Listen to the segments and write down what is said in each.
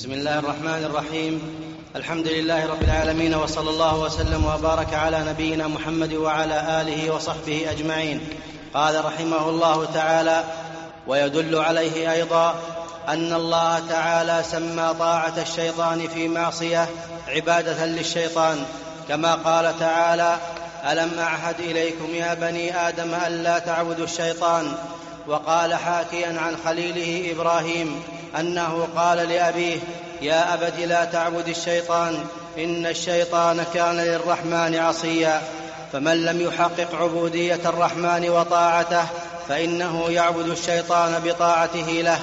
بسم الله الرحمن الرحيم. الحمد لله رب العالمين، وصلى الله وسلم وبارك على نبينا محمد وعلى آله وصحبه أجمعين. قال رحمه الله تعالى: ويدل عليه أيضا أن الله تعالى سمى طاعة الشيطان في معصية عبادة للشيطان، كما قال تعالى: ألم أعهد إليكم يا بني آدم ألا تعبدوا الشيطان. وقال حاكيا عن خليله إبراهيم أنه قال لأبيه: يا أبت لا تعبد الشيطان إن الشيطان كان للرحمن عصيا. فمن لم يحقق عبودية الرحمن وطاعته فإنه يعبد الشيطان بطاعته له،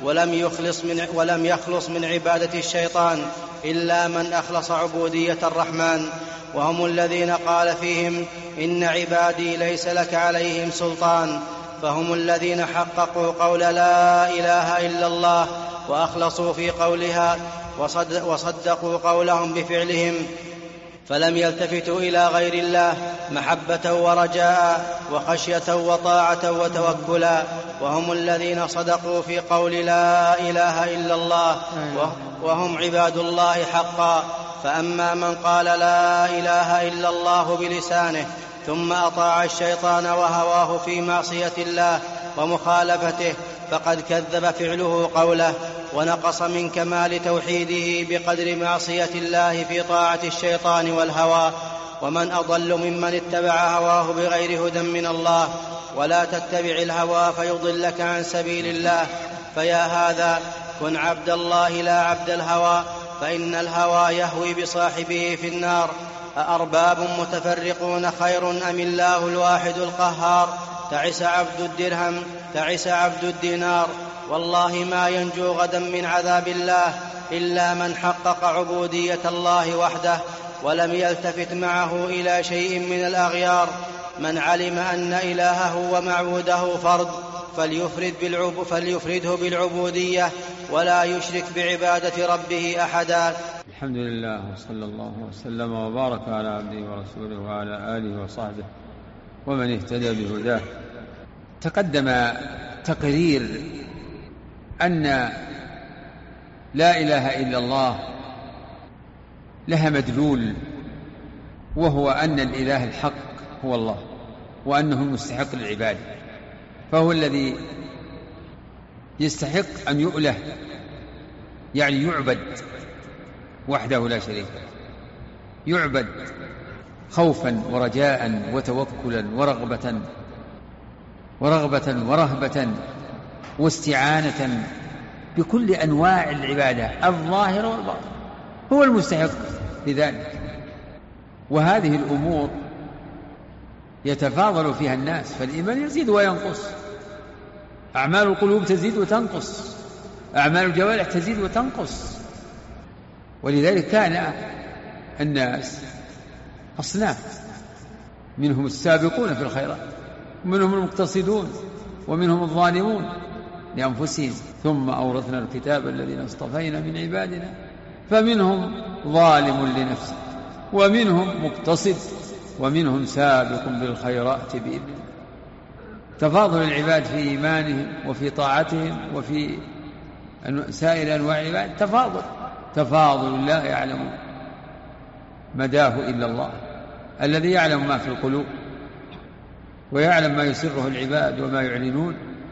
ولم يخلص من عبادة الشيطان إلا من أخلص عبودية الرحمن، وهم الذين قال فيهم: إن عبادي ليس لك عليهم سلطان. فهم الذين حققوا قول لا إله إلا الله وأخلصوا في قولها وصدقوا قولهم بفعلهم، فلم يلتفتوا إلى غير الله محبة ورجاء وخشية وطاعة وتوكلا، وهم الذين صدقوا في قول لا إله إلا الله وهم عباد الله حقا. فأما من قال لا إله إلا الله بلسانه ثم أطاع الشيطان وهواه في معصية الله ومخالفته فقد كذب فعله قوله، ونقص من كمال توحيده بقدر معصية الله في طاعة الشيطان والهوى. ومن أضل ممن اتبع هواه بغير هدى من الله. ولا تتبع الهوى فيضلك عن سبيل الله. فيا هذا كن عبد الله لا عبد الهوى، فإن الهوى يهوي بصاحبه في النار. أأرباب متفرقون خير أم الله الواحد القهار؟ تعس عبد الدرهم تعس عبد الدينار. والله ما ينجو غدا من عذاب الله إلا من حقق عبودية الله وحده ولم يلتفت معه إلى شيء من الأغيار. من علم أن إلهه ومعبوده فرد فليفرده بالعبودية ولا يشرك بعبادة ربه أحدا. الحمد لله، وصلى الله وسلم وبارك على عبده ورسوله وعلى آله وصحبه ومن اهتدى بهداه. تقدم تقرير أن لا إله إلا الله لها مدلول، وهو أن الإله الحق هو الله، وأنه المستحق للعبادة، فهو الذي يستحق أن يؤله، يعني يعبد وحده لا شريك له، يعبد خوفا ورجاء وتوكلا ورغبة ورهبة واستعانة بكل أنواع العبادة الظاهرة والباطنة، هو المستحق لذلك. وهذه الأمور يتفاضل فيها الناس، فالإيمان يزيد وينقص، أعمال القلوب تزيد وتنقص، أعمال الجوارح تزيد وتنقص. ولذلك كان الناس أصناف، منهم السابقون في الخيرات، ومنهم المقتصدون، ومنهم الظالمون لأنفسهم، ثم أورثنا الكتاب الذين اصطفينا من عبادنا فمنهم ظالم لنفسه ومنهم مقتصد ومنهم سابق بالخيرات بإذن الله. تفاضل العباد في إيمانهم وفي طاعتهم وفي سائر أنواع العباد تفاضل لا يعلم مداه إلا الله، الذي يعلم ما في القلوب ويعلم ما يسره العباد وما يعلنون.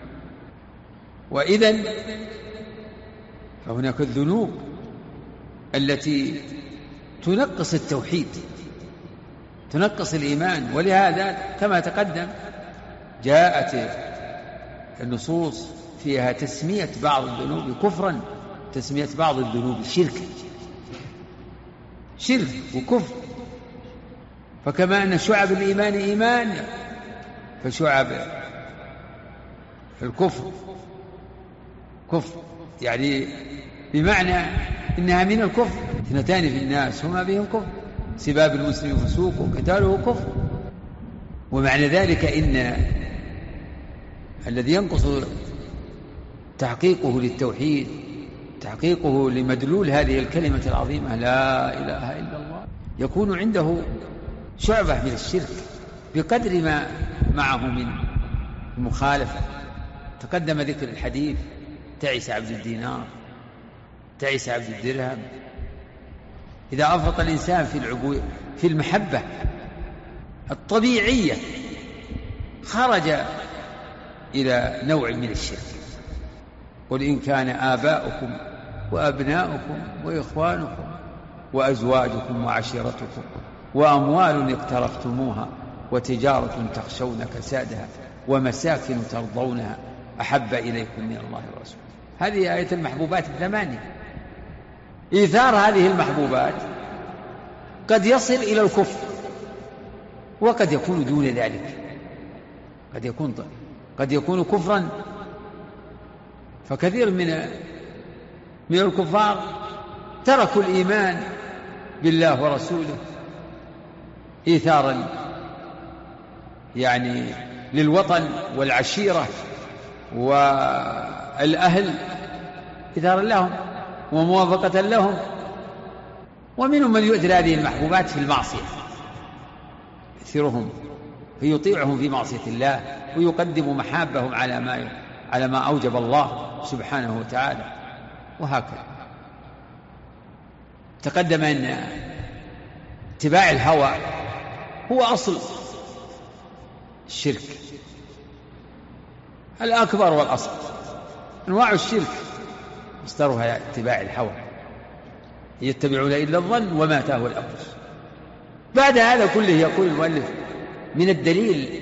وإذن فهناك الذنوب التي تنقص التوحيد، تنقص الإيمان، ولهذا كما تقدم جاءت النصوص فيها تسمية بعض الذنوب كفرا، تسمية بعض الذنوب شرك وكفر. فكما أن شعب الإيمان إيمان، فشعب الكفر كفر، يعني بمعنى إنها من الكفر. اثنتان في الناس هما بهم كفر: سباب المسلم فسوق وقتاله كفر. ومعنى ذلك إن الذي ينقص تحقيقه للتوحيد، تحقيقه لمدلول هذه الكلمة العظيمة لا إله إلا الله، يكون عنده شعبة من الشرك بقدر ما معه من المخالفة. تقدم ذكر الحديث: تعس عبد الدينار تعيس عبد الدرهم. إذا أفرط الإنسان في المحبة الطبيعية خرج إلى نوع من الشرك. قل إن كان آباؤكم وأبناؤكم وإخوانكم وأزواجكم وعشيرتكم وأموال اقترفتموها وتجارة تخشون كسادها ومساكن ترضونها أحب إليكم من الله ورسوله. هذه آية المحبوبات الثمانية. إيثار هذه المحبوبات قد يصل إلى الكفر وقد يكون دون ذلك، قد يكون كفرا. فكثير من الكفار تركوا الإيمان بالله ورسوله إيثارا يعني للوطن والعشيرة والأهل، إيثارا لهم وموافقة لهم. ومنهم من يؤثر هذه المحبوبات في المعصية، يؤثرهم فيطيعهم في معصية الله ويقدم محابهم على ما أوجب الله سبحانه وتعالى. وهكذا تقدم أن اتباع الهوى هو أصل الشرك الأكبر والأصل. أنواع الشرك مصدرها اتباع الهوى، يتبعون إلا الظن وما تهوى الأنفس. بعد هذا كله يقول المؤلف من الدليل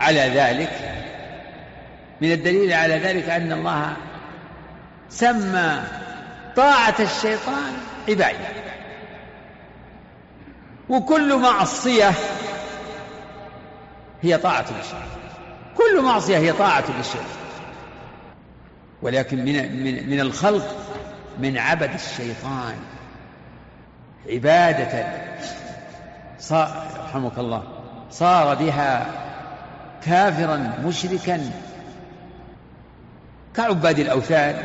على ذلك أن الله سمى طاعة الشيطان عبادة، وكل معصية هي طاعة للشيطان، كل معصية هي طاعة للشيطان. ولكن من الخلق من عبد الشيطان عبادة رحمك الله صار بها كافرا مشركا كعباد الأوثان.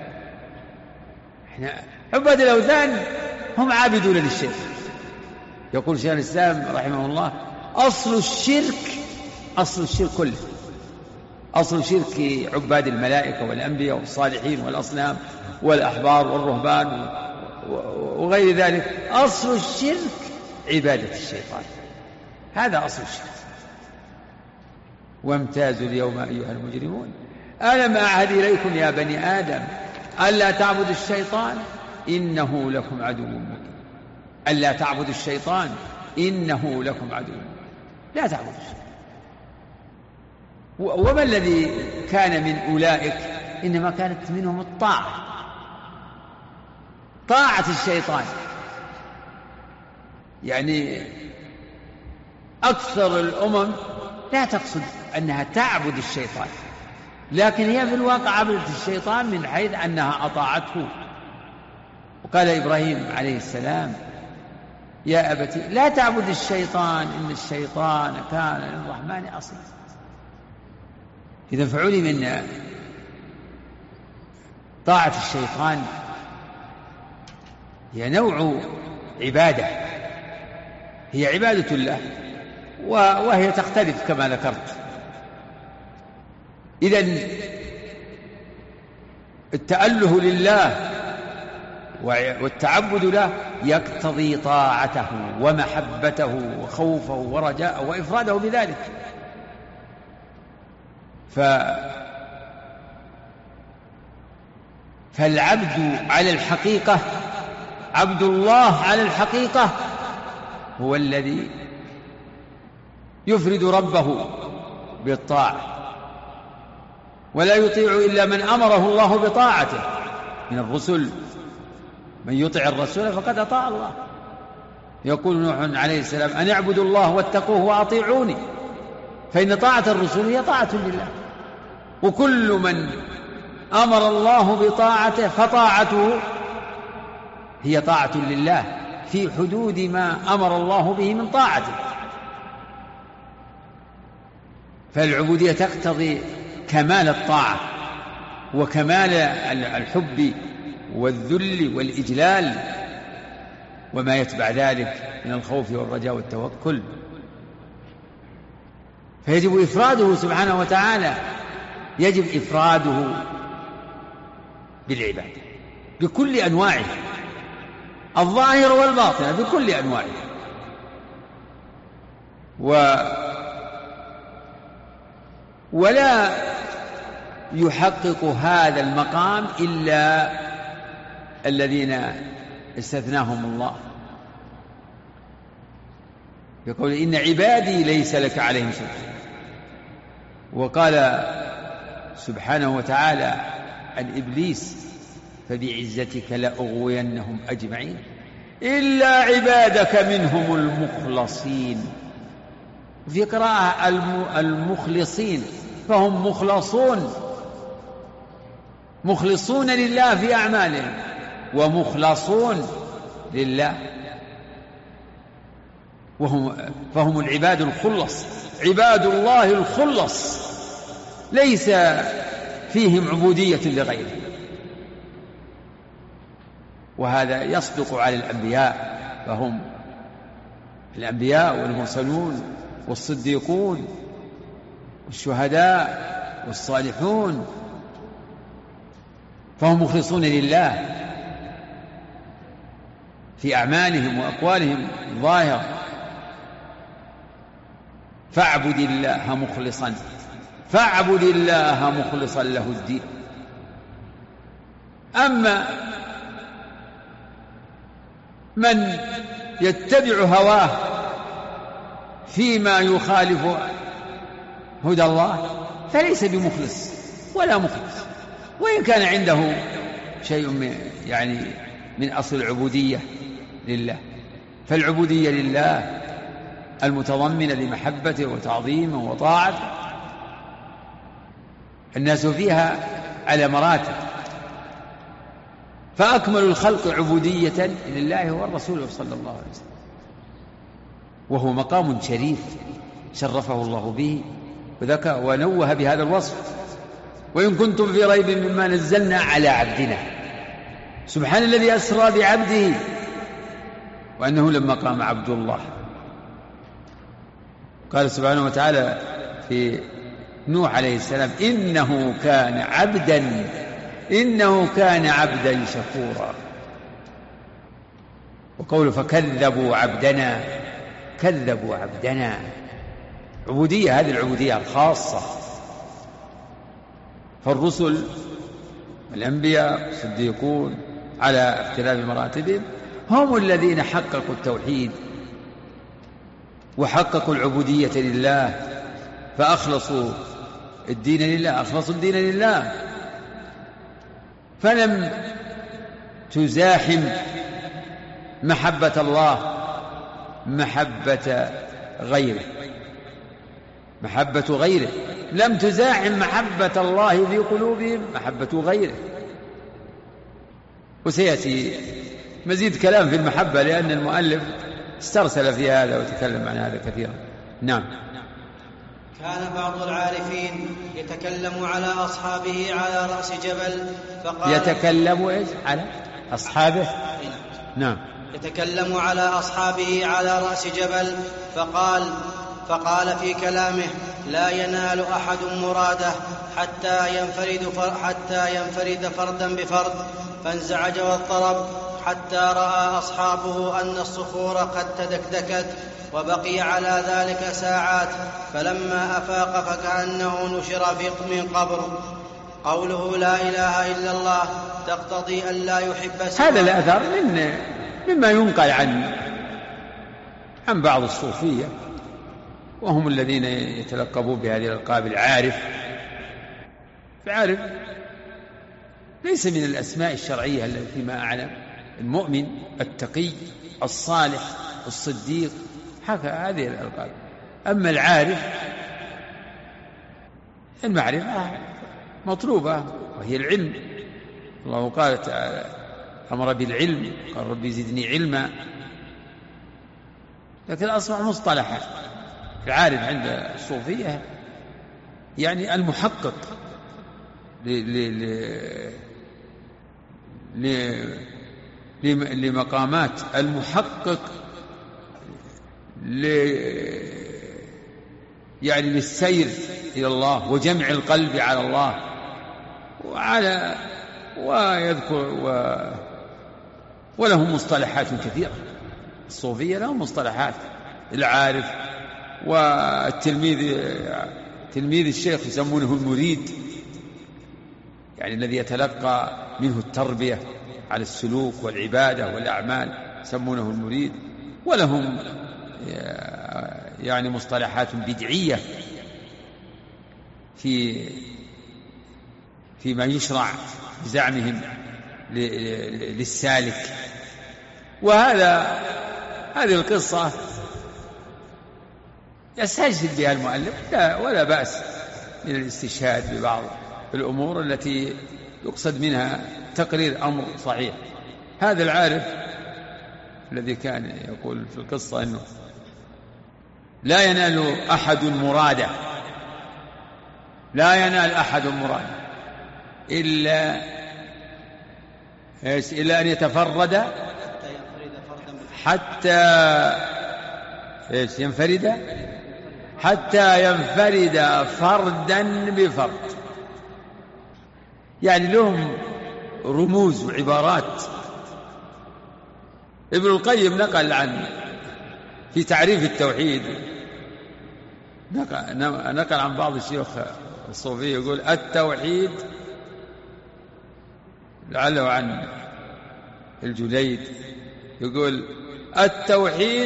عباد الأوثان هم عابدون للشرك. يقول شيخ الإسلام رحمه الله أصل الشرك كله، أصل شرك عباد الملائكة والأنبياء والصالحين والأصنام والأحبار والرهبان وغير ذلك، أصل الشرك عبادة الشيطان. هذا أصل الشرك. وامتازوا اليوم أيها المجرمون ألم أعهد إليكم يا بني آدم ألا تعبدوا الشيطان إنه لكم عدو مبين. ألا تعبدوا الشيطان إنه لكم عدو مبين. لا تعبدوا الشيطان. وما الذي كان من أولئك؟ إنما كانت منهم طاعة الشيطان. يعني أكثر الأمم لا تقصد أنها تعبد الشيطان، لكن هي في الواقع عبدت الشيطان من حيث أنها أطاعته. وقال إبراهيم عليه السلام يا أبتي لا تعبد الشيطان إن الشيطان كان للرحمن عصيا. إذا فعلم من طاعة الشيطان هي نوع عبادة، هي عبادة الله وهي تختلف كما ذكرت. إذن التأله لله والتعبد له يقتضي طاعته ومحبته وخوفه ورجاءه وإفراده بذلك. فالعبد على الحقيقة، عبد الله على الحقيقة هو الذي يفرد ربه بالطاعة ولا يطيع إلا من أمره الله بطاعته من الرسل. من يطع الرسول فقد أطاع الله. يقول نوح عليه السلام أن اعبدوا الله واتقوه وأطيعوني، فإن طاعة الرسول هي طاعة لله. وكل من أمر الله بطاعته فطاعته هي طاعة لله في حدود ما أمر الله به من طاعته. فالعبودية تقتضي كمال الطاعة وكمال الحب والذل والإجلال وما يتبع ذلك من الخوف والرجاء والتوكل. فيجب إفراده سبحانه وتعالى، يجب إفراده بالعبادة بكل أنواعه، الظاهر والباطن بكل أنواعه. ولا يحقق هذا المقام إلا الذين استثناهم الله، يقول إن عبادي ليس لك عليهم سلطان. وقال سبحانه وتعالى عن إبليس فبعزتك لأغوينهم أجمعين إلا عبادك منهم المخلصين. في قراءة المخلصين، فهم مخلصون لله في أعمالهم ومخلصون لله، فهم العباد الخلص، عباد الله الخلص، ليس فيهم عبودية لغيره. وهذا يصدق على الأنبياء، فهم الأنبياء والمرسلون والصديقون والشهداء والصالحون، فهم مخلصون لله في أعمالهم وأقوالهم ظاهرة. فاعبد الله مخلصا له الدين. أما من يتبع هواه فيما يخالف هدى الله فليس بمخلص ولا مخلص، وإن كان عنده شيء من أصل العبودية لله. فالعبودية لله المتضمنة لمحبته وتعظيمه وطاعته الناس فيها على مراتب، فأكمل الخلق عبودية لله هو الرسول صلى الله عليه وسلم، وهو مقام شريف شرفه الله به وذكى ونوه بهذا الوصف. وإن كنتم في ريب مما نزلنا على عبدنا، سبحان الذي أسرى بعبده، وأنه لما قام عبد الله قال سبحانه وتعالى في نوح عليه السلام إنه كان عبدا شكورا. وقوله فكذبوا عبدنا عبودية، هذه العبودية الخاصة. فالرسل الأنبياء الصديقون على اختلاف مراتبهم هم الذين حققوا التوحيد وحققوا العبودية لله، فأخلصوا الدين لله، فلم تزاحم محبة الله محبة غيره، لم تزاحم محبة الله في قلوبهم محبة غيره. وسيأتي مزيد كلام في المحبة، لأن المؤلف استرسل في هذا وتكلم عن هذا كثيرا. نعم. كان بعض العارفين يتكلم على أصحابه على رأس جبل فقال يتكلم إيش على أصحابه؟ نعم. يتكلم على أصحابه على رأس جبل فقال في كلامه لا ينال أحد مراده حتى ينفرد فردا بفرد، فانزعج واضطرب حتى رأى أصحابه أن الصخور قد تدكدكت، وبقي على ذلك ساعات، فلما أفاق فكأنه نشر من قبر. قوله لا إله إلا الله تقتضي أن لا يحب سواه. هذا الأثر مما ينقل عن بعض الصوفية، وهم الذين يتلقبون بهذه الألقاب. العارف ليس من الأسماء الشرعية التي فيما أعلم، المؤمن التقي الصالح الصديق، هذه الألقاب. أما العارف المعرفة مطلوبة وهي العلم. الله قال تعالى أمر بالعلم، قال ربي زدني علما، لكن أصبح مصطلحا. العارف عند الصوفية يعني المحقق لمقامات، المحقق للسير إلى الله وجمع القلب على الله وعلى ويذكر ولهم مصطلحات كثيرة. الصوفية لهم مصطلحات. العارف والتلميذ تلميذ الشيخ يسمونه المريد، يعني الذي يتلقى منه التربية على السلوك والعبادة والأعمال يسمونه المريد. ولهم يعني مصطلحات بدعية فيما يشرع بزعمهم للسالك. هذه القصة يستشهد بها المؤلف، ولا بأس من الاستشهاد ببعض الأمور التي يقصد منها تقرير أمر صحيح. هذا العارف الذي كان يقول في القصة أنه لا ينال أحد مراده، لا ينال أحد مراده إلا أن يتفرد حتى ينفرد فردا بفرد. يعني لهم رموز وعبارات. ابن القيم نقل في تعريف التوحيد، نقل عن بعض الشيوخ الصوفية يقول التوحيد، لعله عن الجليد، يقول التوحيد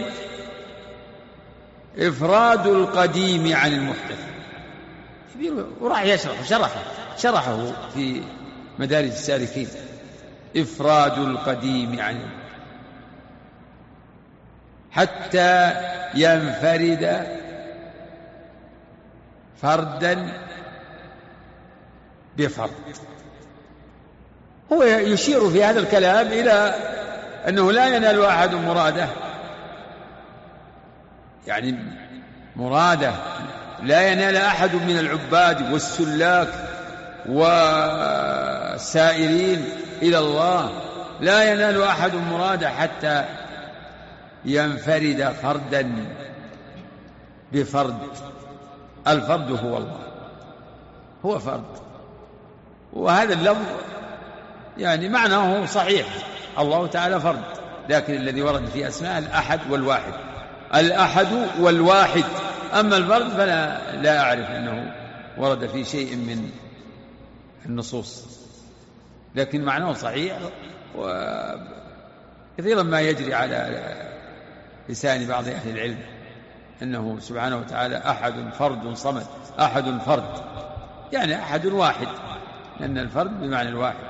إفراد القديم عن المحدث. وراح شرحه في مدارج السالكين. إفراد القديم عن المحدث حتى ينفرد فردا بفرد. هو يشير في هذا الكلام إلى أنه لا ينال أحد مراده، يعني مراده لا ينال أحد من العباد والسلاك والسائرين إلى الله، لا ينال أحد مراده حتى ينفرد فردا بفرد. الفرد هو الله، هو فرد. وهذا اللفظ يعني معناه صحيح، الله تعالى فرد، لكن الذي ورد في أسماء الأحد والواحد، الأحد والواحد. أما الفرد فلا أعرف أنه ورد في شيء من النصوص، لكن معناه صحيح. وكثيرا ما يجري على لسان بعض أهل العلم أنه سبحانه وتعالى أحد فرد صمد. أحد فرد يعني أحد واحد، لأن الفرد بمعنى الواحد.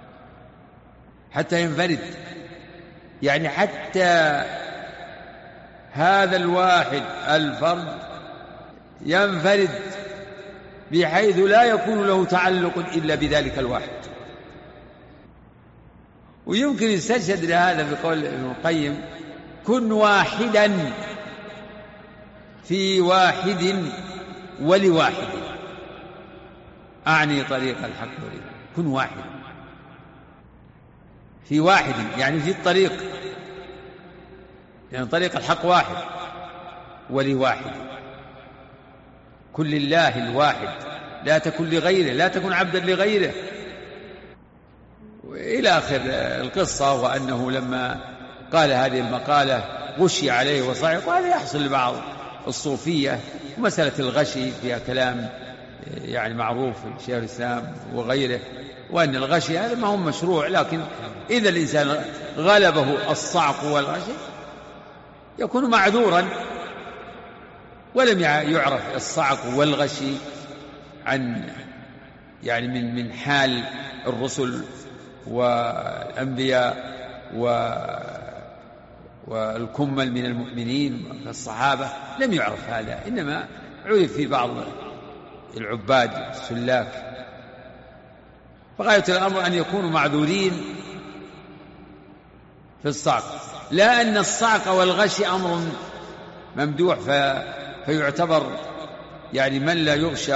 حتى ينفرد يعني حتى هذا الواحد الفرد ينفرد بحيث لا يكون له تعلق إلا بذلك الواحد. ويمكن يستشهد لهذا بقول ابن القيم كن واحدا في واحد ولواحد، أعني طريق الحق ولله. كن واحد في واحد يعني في الطريق، يعني طريق الحق واحد، ولواحد. كن لله الواحد، لا تكن لغيره، لا تكن عبدا لغيره، إلى آخر القصة. وأنه لما قال هذه المقالة غشي عليه وصعق، وهذا يحصل لبعض الصوفية. ومسألة الغشي فيها كلام يعني معروف في شيخ الإسلام وغيره، وأن الغشي هذا ما هو مشروع، لكن إذا الإنسان غلبه الصعق والغشي يكون معذورا. ولم يعرف الصعق والغشي عن يعني من حال الرسل والأنبياء والكمل من المؤمنين كالصحابة، لم يعرف هذا، إنما عرف في بعض العباد السلاك. فغاية الأمر أن يكونوا معذورين في الصعق، لا أن الصعق والغشي أمر ممدوح فيعتبر يعني من لا يغشى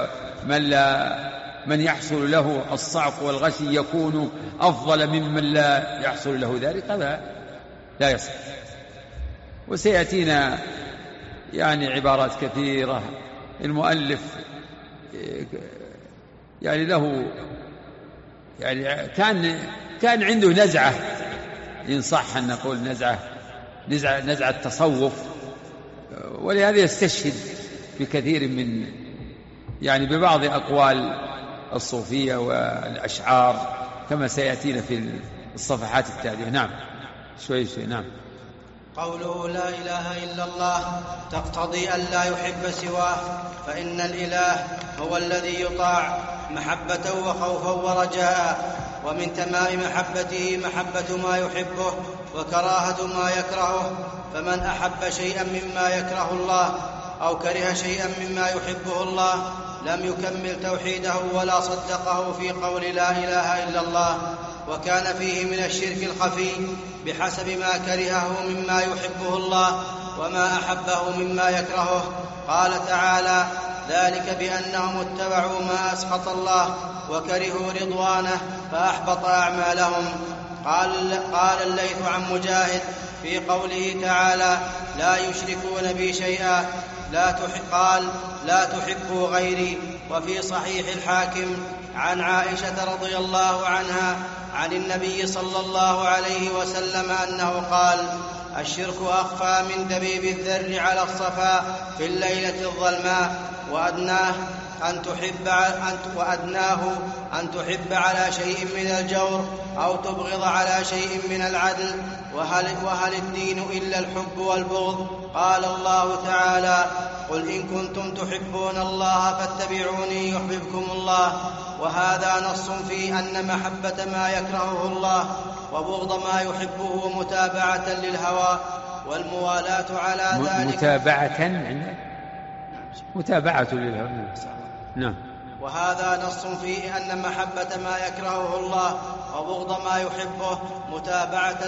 من يحصل له الصعق والغشي يكون أفضل ممن لا يحصل له ذلك. هذا لا يصح. وسيأتينا يعني عبارات كثيرة. المؤلف يعني له يعني كان عنده نزعة، إن صح أن نقول نزعة تصوف، ولهذا يستشهد بكثير من يعني ببعض أقوال الصوفية والأشعار كما سيأتينا في الصفحات التالية. نعم شوي نعم. قوله لا إله إلا الله تقتضي أن لا يحب سواه، فإن الإله هو الذي يطاع محبة وخوفا ورجاء، ومن تمام محبته محبة ما يحبه وكراهة ما يكرهه، فمن أحب شيئا مما يكره الله أو كره شيئا مما يحبه الله لم يكمل توحيده ولا صدقه في قول لا إله إلا الله، وكان فيه من الشرك الخفي بحسب ما كرهه مما يحبه الله وما أحبه مما يكرهه. قال تعالى: ذلك بأنهم اتبعوا ما أسخط الله وكرهوا رضوانه فأحبط أعمالهم. قال الليث عن مجاهد في قوله تعالى: لا يشركون بي شيئا قال: لا تحبوا غيري. وفي صحيح الحاكم عن عائشة رضي الله عنها عن النبي صلى الله عليه وسلم أنه قال: الشرك أخفى من دبيب الذر على الصفا في الليلة الظلماء، وأدناه أن تحب على شيء من الجور أو تبغض على شيء من العدل، وهل الدين إلا الحب والبغض؟ قال الله تعالى: قل إن كنتم تحبون الله فاتبعوني يحببكم الله. وهذا نص في أن محبة ما يكرهه الله وبغض ما يحبه متابعة للهوى، والموالاة على ذلك متابعة للهوى. نعم. وهذا نص فيه أن محبة ما يكرهه الله وبغض ما يحبه متابعة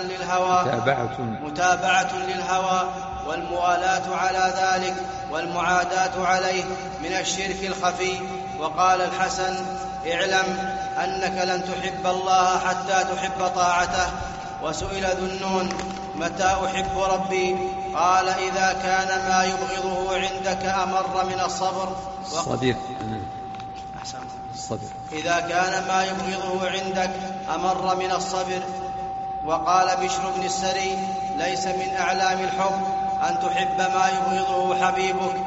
للهوى، والموالاة على ذلك والمعاداة عليه من الشرك الخفي. وقال الحسن: اعلم أنك لن تحب الله حتى تحب طاعته. وسئل ذو النون: متى أحب ربي؟ قال: إذا كان ما يبغضه عندك أمر من الصبر. إذا كان ما يبغضه عندك أمر من الصبر. وقال بشر بن السري: ليس من أعلام الحب أن تحب ما يبغضه حبيبك.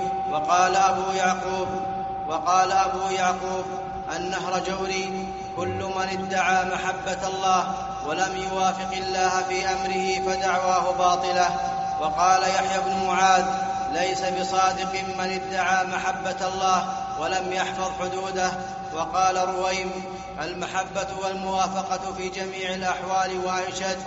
وقال أبو يعقوب النهر جوري: كل من ادعى محبة الله ولم يوافق الله في أمره فدعواه باطلة. وقال يحيى بن معاذ: ليس بصادق من ادعى محبة الله ولم يحفظ حدوده. وقال رويم: المحبة والموافقة في جميع الأحوال. وأنشد: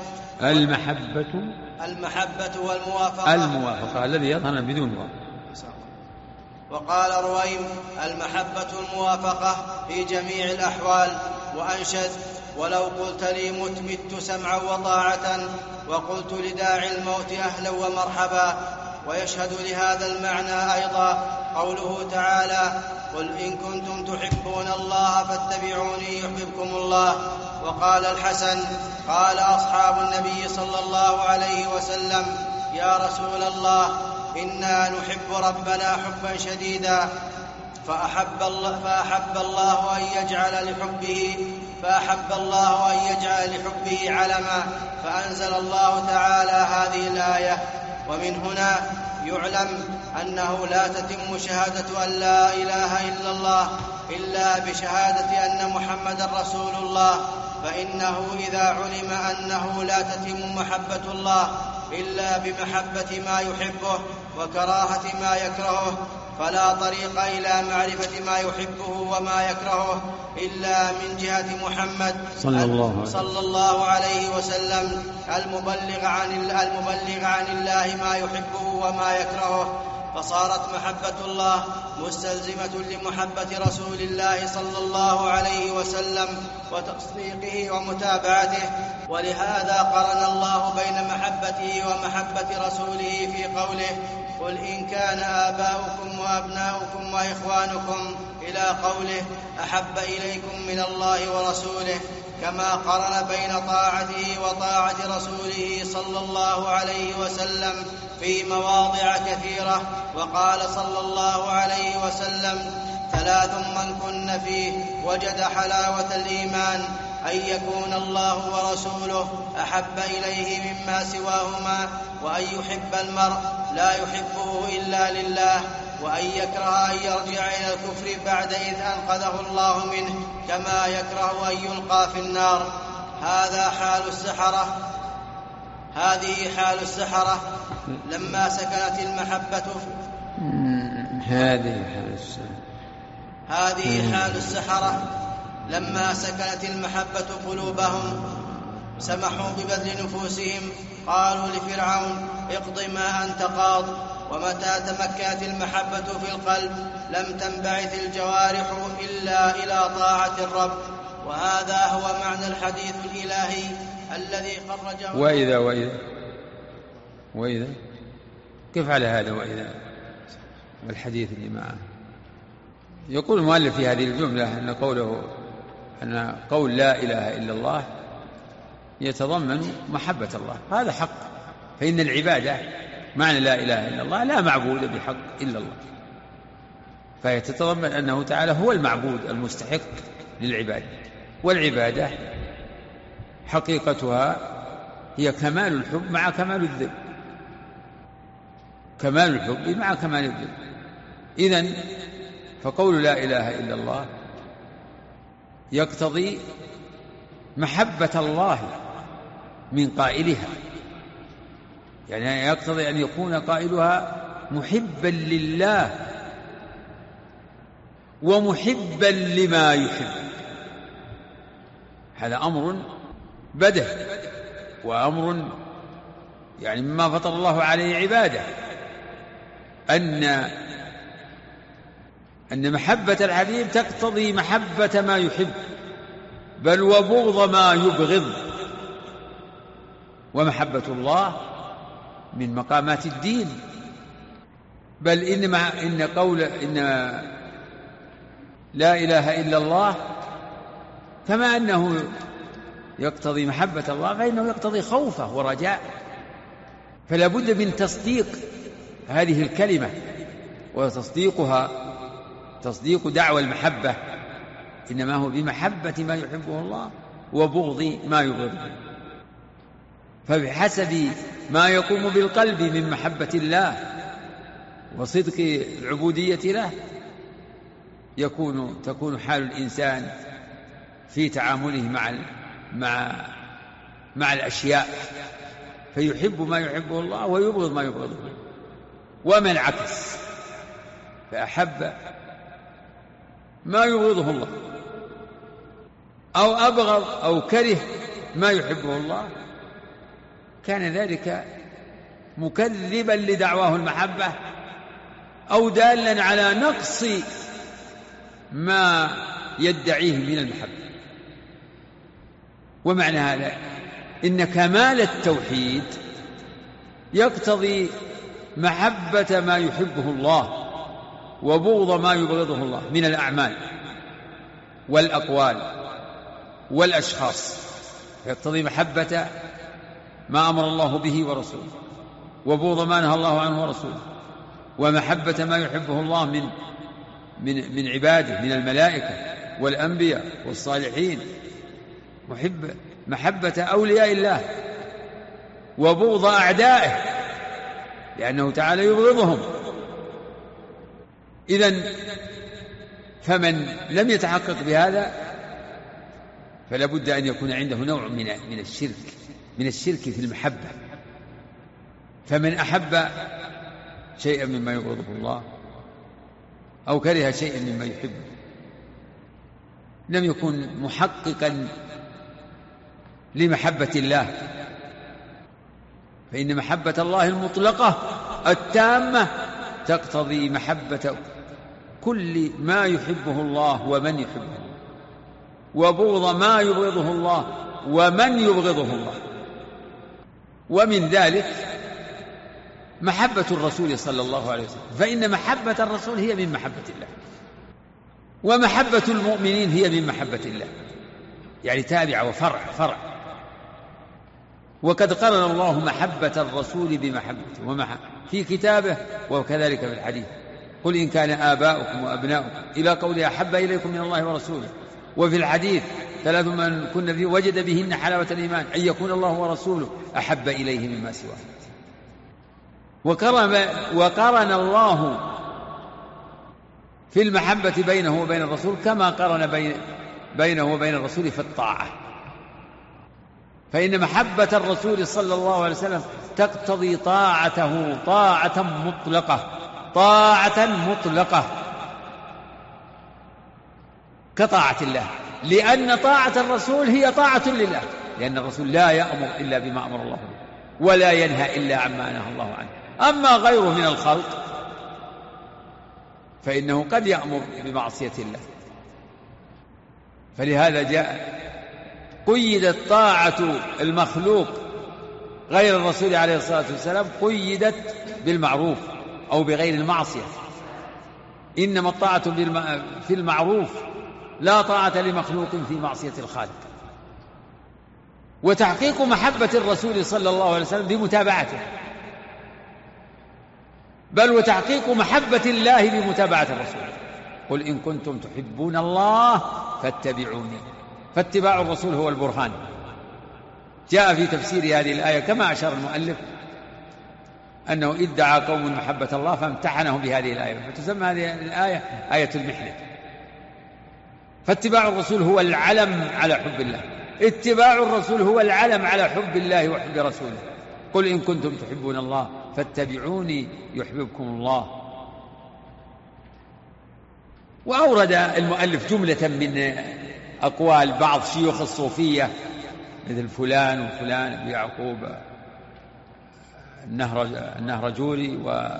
المحبة والموافقة الذي يظهر بدون واو. وقال رويم: المحبة الموافقة في جميع الأحوال. وأنشد: ولو قلت لي مت سمعا وطاعة، وقلت لداعي الموت أهلا ومرحبا. ويشهد لهذا المعنى أيضا قوله تعالى: قل إن كنتم تحبون الله فاتبعوني يحببكم الله. وقال الحسن: قال أصحاب النبي صلى الله عليه وسلم: يا رسول الله، إنا نحب ربنا حبا شديدا، فأحب الله أن يجعل لحبه علما، فأنزل الله تعالى هذه الآية. ومن هنا يعلم أنه لا تتم شهادة أن لا إله إلا الله إلا بشهادة أن محمد رسول الله، فإنه إذا علم أنه لا تتم محبة الله إلا بمحبة ما يحبه وكراهة ما يكرهه، فلا طريق إلى معرفة ما يحبه وما يكرهه إلا من جهة محمد صلى الله عليه وسلم المبلغ عن الله ما يحبه وما يكرهه. فصارت محبة الله مستلزمة لمحبة رسول الله صلى الله عليه وسلم وتصديقه ومتابعته. ولهذا قرن الله بين محبته ومحبة رسوله في قوله: قل إن كان آباؤكم وأبناؤكم وإخوانكم، إلى قوله: أحب إليكم من الله ورسوله، كما قرن بين طاعته وطاعة رسوله صلى الله عليه وسلم في مواضع كثيرة. وقال صلى الله عليه وسلم: 3 من كن فيه وجد حلاوة الإيمان: أن يكون الله ورسوله أحب إليه مما سواهما، وأن يحب المرء لا يحبه إلا لله، وأن يكره أن يرجع إلى الكفر بعد إذ أنقذه الله منه، كما يكره أن يلقى في النار. هذه حال السحرة لما سكنت المحبة هذه حال السحرة لما سكنت المحبة قلوبهم سمحوا ببذل نفوسهم. قالوا لفرعون: اقض ما أنت قاض. ومتى تمكنت المحبة في القلب لم تنبعث الجوارح إلا إلى طاعة الرب. وهذا هو معنى الحديث الإلهي الذي خرجه. وإذا كيف على هذا؟ وإذا والحديث اللي معه يقول المؤلف في هذه الجملة أن قول لا إله إلا الله يتضمن محبة الله. هذا حق، فإن العبادة معنى لا إله إلا الله لا معبود بحق إلا الله، فهي تتضمن أنه تعالى هو المعبود المستحق للعبادة. والعبادة حقيقتها هي كمال الحب مع كمال الذل، كمال الحب مع كمال الذل. إذن فقول لا إله إلا الله يقتضي محبة الله من قائلها، يعني يقتضي أن يكون قائلها محبا لله ومحبا لما يحب. هذا أمر بدء وأمر يعني مما فطر الله عليه عباده، أن محبة الحبيب تقتضي محبة ما يحب، بل وبغض ما يبغض. ومحبة الله من مقامات الدين، بل إن لا إله إلا الله كما أنه يقتضي محبة الله فإنه يقتضي خوفه ورجاء. فلا بد من تصديق هذه الكلمة، وتصديقها تصديق دعوى المحبة إنما هو بمحبة ما يحبه الله وبغض ما يبغضه. فبحسب ما يقوم بالقلب من محبة الله وصدق العبودية له تكون حال الإنسان في تعامله مع الأشياء، فيحب ما يحبه الله ويبغض ما يبغضه. ومن عكس فأحب ما يبغضه الله أو أبغض أو كره ما يحبه الله، كان ذلك مكذبا لدعواه المحبة أو دالا على نقص ما يدعيه من المحبة. ومعنى هذا إن كمال التوحيد يقتضي محبة ما يحبه الله وبغض ما يبغضه الله من الأعمال والأقوال والأشخاص، يقتضي محبة ما أمر الله به ورسوله وبغض ما نهى الله عنه ورسوله، ومحبة ما يحبه الله من عباده من الملائكة والأنبياء والصالحين، محبة أولياء الله وبغض أعدائه لأنه تعالى يبغضهم. إذن فمن لم يتحقق بهذا فلا بد أن يكون عنده نوع من الشرك في المحبة. فمن أحب شيئا مما يبغضه الله أو كره شيئا مما يحبه لم يكن محققا لمحبة الله، فإن محبة الله المطلقة التامة تقتضي محبة كل ما يحبه الله ومن يحبه، وبغض ما يبغضه الله ومن يبغضه الله. ومن ذلك محبة الرسول صلى الله عليه وسلم، فإن محبة الرسول هي من محبة الله، ومحبة المؤمنين هي من محبة الله، يعني تابع وفرع. وقد قرن الله محبة الرسول بمحبته في كتابه وكذلك في الحديث: قل إن كان آباؤكم وأبناؤكم إلى قول أحب إليكم من الله ورسوله. وفي الحديث: ثلاث من كن فيه وجد بهن حلاوة الإيمان أن يكون الله ورسوله أحب إليه مما سواه. وقرن الله في المحبة بينه وبين الرسول كما قرن بينه وبين الرسول في الطاعة، فإن محبة الرسول صلى الله عليه وسلم تقتضي طاعته طاعة مطلقة كطاعة الله، لأن طاعة الرسول هي طاعة لله، لأن الرسول لا يأمر إلا بما أمر الله به ولا ينهى إلا عما نهى الله عنه. أما غيره من الخلق فإنه قد يأمر بمعصية الله، فلهذا قيدت طاعة المخلوق غير الرسول عليه الصلاة والسلام قيدت بالمعروف أو بغير المعصية. إنما الطاعة في المعروف، لا طاعة لمخلوق في معصية الخالق. وتحقيق محبة الرسول صلى الله عليه وسلم بمتابعته، بل وتحقيق محبة الله بمتابعة الرسول. قل إن كنتم تحبون الله فاتبعوني، فاتباع الرسول هو البرهان. جاء في تفسير هذه الآية كما أشار المؤلف أنه ادعى قوم محبة الله فامتحنهم بهذه الآية، فتسمى هذه الآية آية المحنة. فاتباع الرسول هو العلم على حب الله، اتباع الرسول هو العلم على حب الله وحب رسوله. قل إن كنتم تحبون الله فاتبعوني يحببكم الله. وأورد المؤلف جملة من أقوال بعض شيوخ الصوفية مثل فلان وفلان أبي يعقوب النهرجوري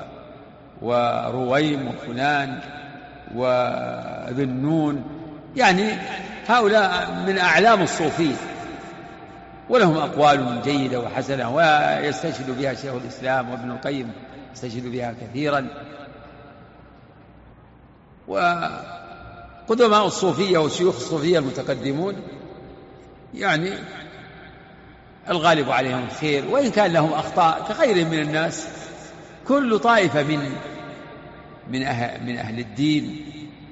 ورويم وفلان وذنون، يعني هؤلاء من أعلام الصوفية، ولهم أقوال جيدة وحسنة ويستشهد بها شيخ الإسلام وابن القيم يستشهد بها كثيرا. وقدماء الصوفية وشيوخ الصوفية المتقدمون يعني الغالب عليهم الخير، وإن كان لهم أخطاء كغيرهم من الناس. كل طائفة من أهل الدين،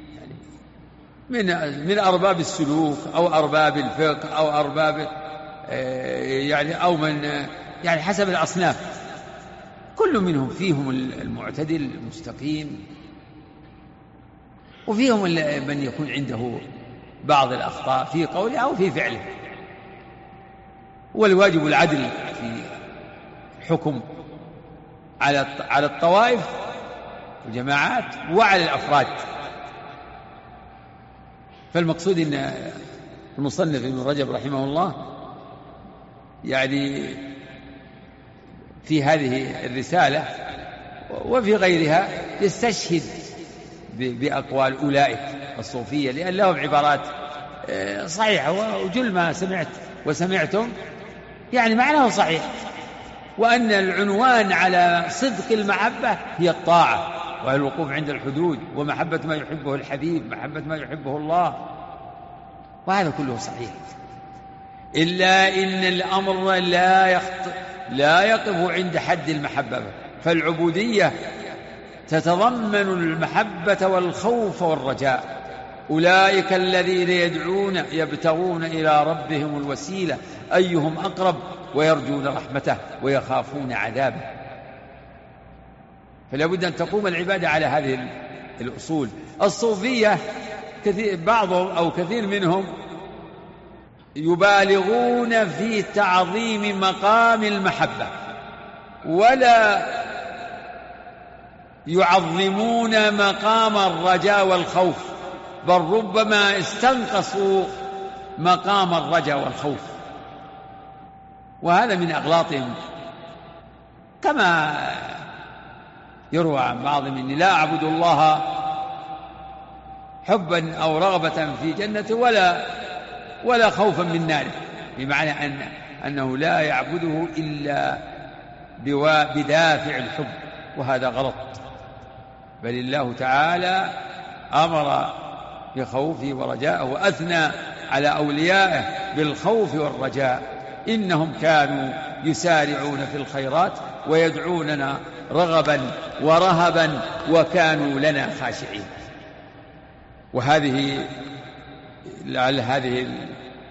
من أرباب السلوك أو أرباب الفقه أو أرباب أو من حسب الأصناف، كل منهم فيهم المعتدل المستقيم، وفيهم من يكون عنده بعض الأخطاء في قوله أو في فعله. والواجب العدل في الحكم على الطوائف والجماعات وعلى الأفراد. فالمقصود أن المصنف ابن رجب رحمه الله يعني في هذه الرسالة وفي غيرها يستشهد بأقوال أولئك الصوفية، لأن لهم عبارات صحيحة، وجل ما سمعت وسمعتم يعني معناه صحيح، وأن العنوان على صدق المحبة هي الطاعة والوقوف عند الحدود ومحبة ما يحبه الحبيب، محبة ما يحبه الله، وهذا كله صحيح. إلا إن الأمر لا يقف عند حد المحبة، فالعبودية تتضمن المحبة والخوف والرجاء. أولئك الذين يدعون يبتغون إلى ربهم الوسيلة أيهم أقرب ويرجون رحمته ويخافون عذابه. فلا بد أن تقوم العبادة على هذه الأصول. الصوفية بعضهم أو كثير منهم يبالغون في تعظيم مقام المحبة ولا يعظمون مقام الرجاء والخوف، بل ربما استنقصوا مقام الرجاء والخوف، وهذا من أغلاطهم. كما يروى عن بعضهم إني لا أعبد الله حبا أو رغبة في جنته ولا خوفا من ناره، بمعنى أنه لا يعبده إلا بدافع الحب، وهذا غلط. بل الله تعالى أمر بخوفه ورجائه وأثنى على أوليائه بالخوف والرجاء، إنهم كانوا يسارعون في الخيرات ويدعوننا رغبا ورهبا وكانوا لنا خاشعين. وهذه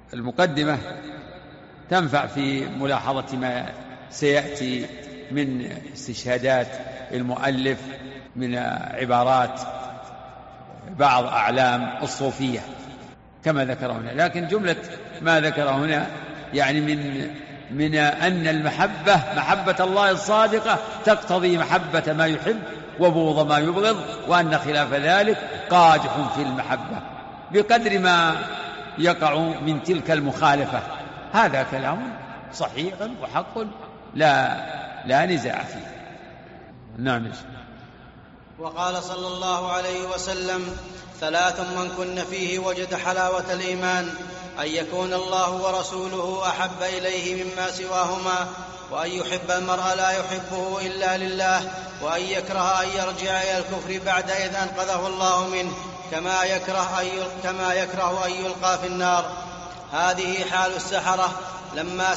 المقدمة تنفع في ملاحظة ما سيأتي من استشهادات المؤلف من عبارات بعض أعلام الصوفية كما ذكر هنا. لكن جملة ما ذكر هنا يعني من أن المحبة محبة الله الصادقة تقتضي محبة ما يحب وبغض ما يبغض، وأن خلاف ذلك قادح في المحبة بقدر ما يقع من تلك المخالفة. هذا كلام صحيح وحق لا نزاع فيه. نعم. وقال صلى الله عليه وسلم: 3 من كن فيه وجد حلاوة الإيمان: أن يكون الله ورسوله أحب إليه مما سواهما، وأن يحب المرء لا يحبه إلا لله، وأن يكره أن يرجع إلى الكفر بعد إذ أنقذه الله منه، كما يكره أن يلقى في النار. هذه حال السحرة لما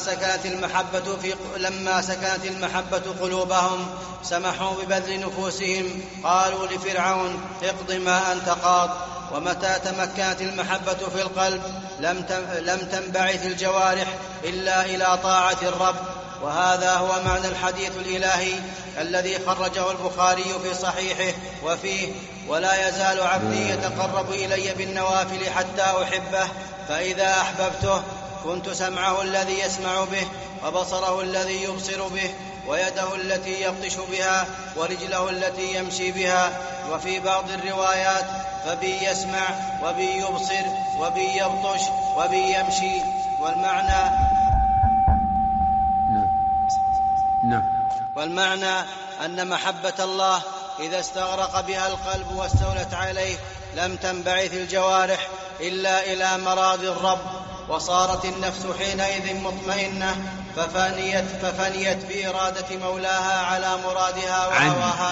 سكنت المحبة قلوبهم سمحوا ببذل نفوسهم. قالوا لفرعون: اقض ما أنت قاض. ومتى تمكنت المحبة في القلب لم تنبعث الجوارح إلا إلى طاعة الرب. وهذا هو معنى الحديث الإلهي الذي خرجه البخاري في صحيحه وفيه: ولا يزال عبدي يتقرب إلي بالنوافل حتى أحبه، فإذا أحببته كنت سمعه الذي يسمع به، وبصره الذي يبصر به، ويده التي يبطش بها، ورجله التي يمشي بها. وفي بعض الروايات: فبي يسمع، وبي يبصر، وبي يبطش، وبي يمشي. والمعنى أن محبة الله إذا استغرق بها القلب واستولت عليه لم تنبعث الجوارح إلا إلى مراضي الرب، وصارت النفس حينئذ مطمئنة ففنيت بإرادة مولاها على مرادها وهواها.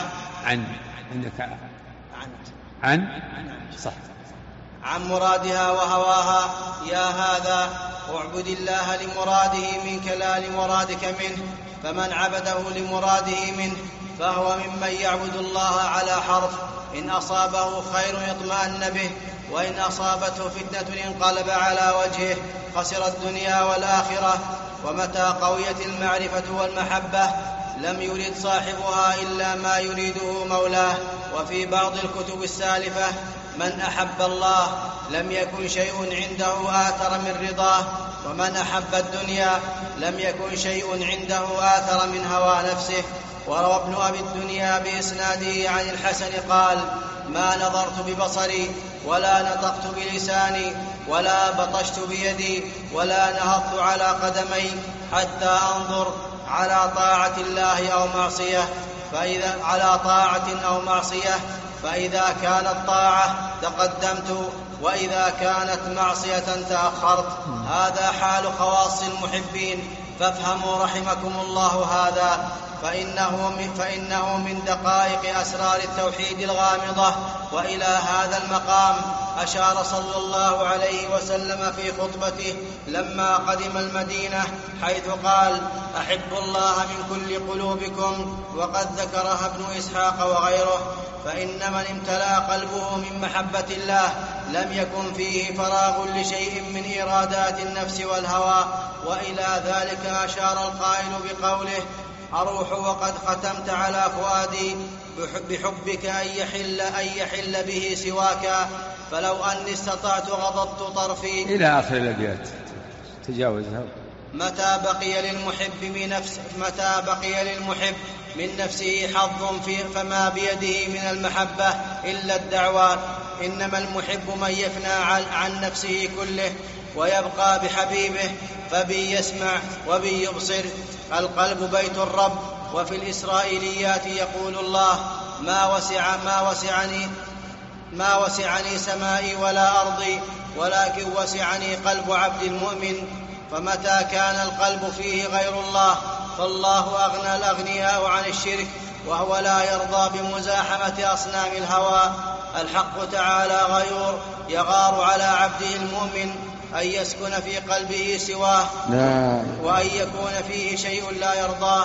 عن مرادها وهواها. يا هذا اعبد الله لمراده منك لا لمرادك منه، فمن عبده لمراده منه فهو ممن يعبد الله على حرف: إن أصابه خير اطمأن به، وإن أصابته فتنة انقلب على وجهه، خسر الدنيا والآخرة. ومتى قويت المعرفة والمحبة لم يرد صاحبها إلا ما يريده مولاه. وفي بعض الكتب السالفة: من أحب الله لم يكن شيء عنده آثر من رضاه، ومن أحب الدنيا لم يكن شيء عنده آثر من هوى نفسه. وروى ابن أبي الدنيا بإسناده عن الحسن قال: ما نظرت ببصري، ولا نطقت بلساني، ولا بطشت بيدي، ولا نهضت على قدمي حتى أنظر على طاعة الله أو معصية، فإذا كانت طاعة تقدمت، وإذا كانت معصية تأخرت. هذا حال خواص المحبين، فافهموا رحمكم الله هذا، فإنه من دقائق أسرار التوحيد الغامضة. وإلى هذا المقام أشار صلى الله عليه وسلم في خطبته لما قدم المدينة، حيث قال: أحبوا الله من كل قلوبكم. وقد ذكرها ابن إسحاق وغيره. فإن من امتلأ قلبه من محبة الله لم يكن فيه فراغ لشيء من إرادات النفس والهوى. وإلى ذلك أشار القائل بقوله: أروح وقد ختمت على فؤادي بحبك أن يحل به سواك، فلو أني استطعت غضضت طرفي، إلى آخر الأبيات. تجاوزها. متى بقي للمحب من نفسه حظ فما بيده من المحبة إلا الدعوات. إنما المحب من يفنى عن نفسه كله ويبقى بحبيبه، فبي يسمع وبي يبصر. القلب بيت الرب. وفي الإسرائيليات يقول الله: ما وسعني سمائي ولا أرضي، ولكن وسعني قلب عبد المؤمن. فمتى كان القلب فيه غير الله فالله أغنى الأغنياء عن الشرك، وهو لا يرضى بمزاحمة أصنام الهوى. الحق تعالى غيور يغار على عبده المؤمن أن يسكن في قلبه سواه، وأن يكون فيه شيء لا يرضاه.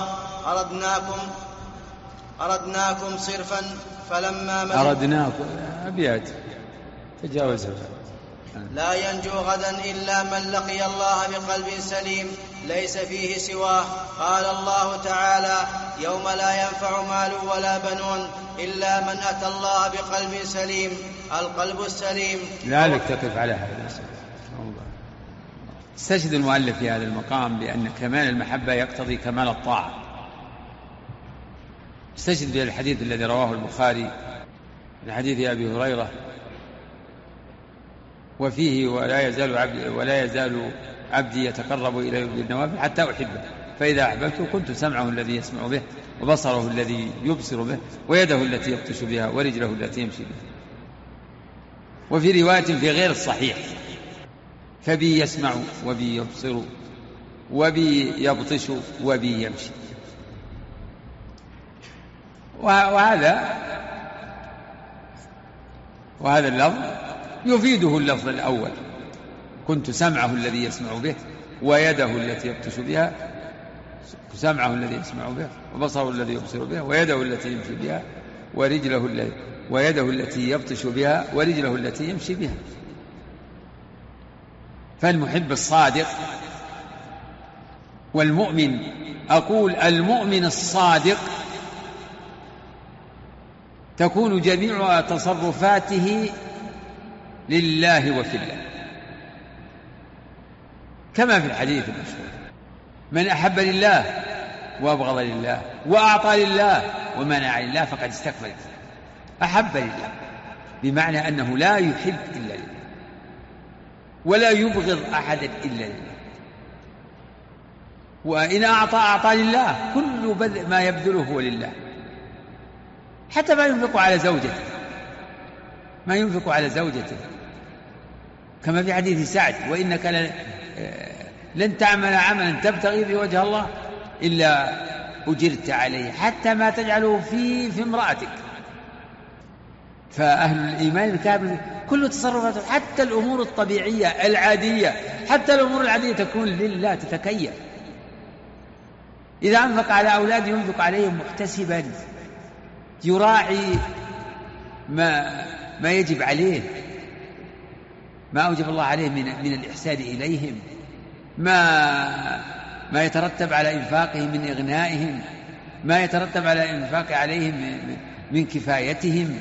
أردناكم صرفا فلما أردناكم أبيات تجاوزها. لا ينجو غدا إلا من لقي الله بقلب سليم ليس فيه سواه. قال الله تعالى: يوم لا ينفع مال ولا بنون إلا من أتى الله بقلب سليم. القلب السليم. لا تقف على هذا. استشهد المؤلف في هذا المقام بأن كمال المحبة يقتضي كمال الطاعة. استشهد بالحديث الذي رواه البخاري من حديث أبي هريرة وفيه: ولا يزال عبدي يتقرب إلي بالنوافل حتى أحبه، فإذا أحببته كنت سمعه الذي يسمع به، وبصره الذي يبصر به، ويده التي يبطش بها، ورجله التي يمشي بها. وفي رواية في غير الصحيح: فبي يسمع وبي يبصر وبي يبطش وبي يمشي. وهذا اللفظ يفيده اللفظ الأول: كنت سمعه الذي يسمع به، ويده التي يبطش بها، سمعه الذي يسمع به، وبصره الذي يبصر به، ويده التي يمشي بها، ويده التي يبطش بها، ورجله التي يمشي بها. فالمحب الصادق والمؤمن، أقول المؤمن الصادق، تكون جميع تصرفاته لله وفي الله، كما في الحديث المشهور: من أحب لله وأبغض لله وأعطى لله ومنع لله فقد استكمل. أحب لله بمعنى أنه لا يحب إلا لله، ولا يبغض أحدا إلا لله. وإن أعطى لله، كل ما يبذله هو لله، حتى ما ينفق على زوجته، كما في حديث سعد: وإنك لن تعمل عملا تبتغي بوجه الله إلا أجرت عليه، حتى ما تجعله في امرأتك. فأهل الإيمان الكامل كل تصرفاته، حتى الأمور الطبيعية العادية، حتى الأمور العادية تكون لله، تتكيف. إذا أنفق على أولاده ينفق عليهم محتسبا، يراعي ما يجب عليه، ما أوجب الله عليه من الإحسان إليهم، ما يترتب على إنفاقه من إغنائهم، ما يترتب على إنفاق عليهم من كفايتهم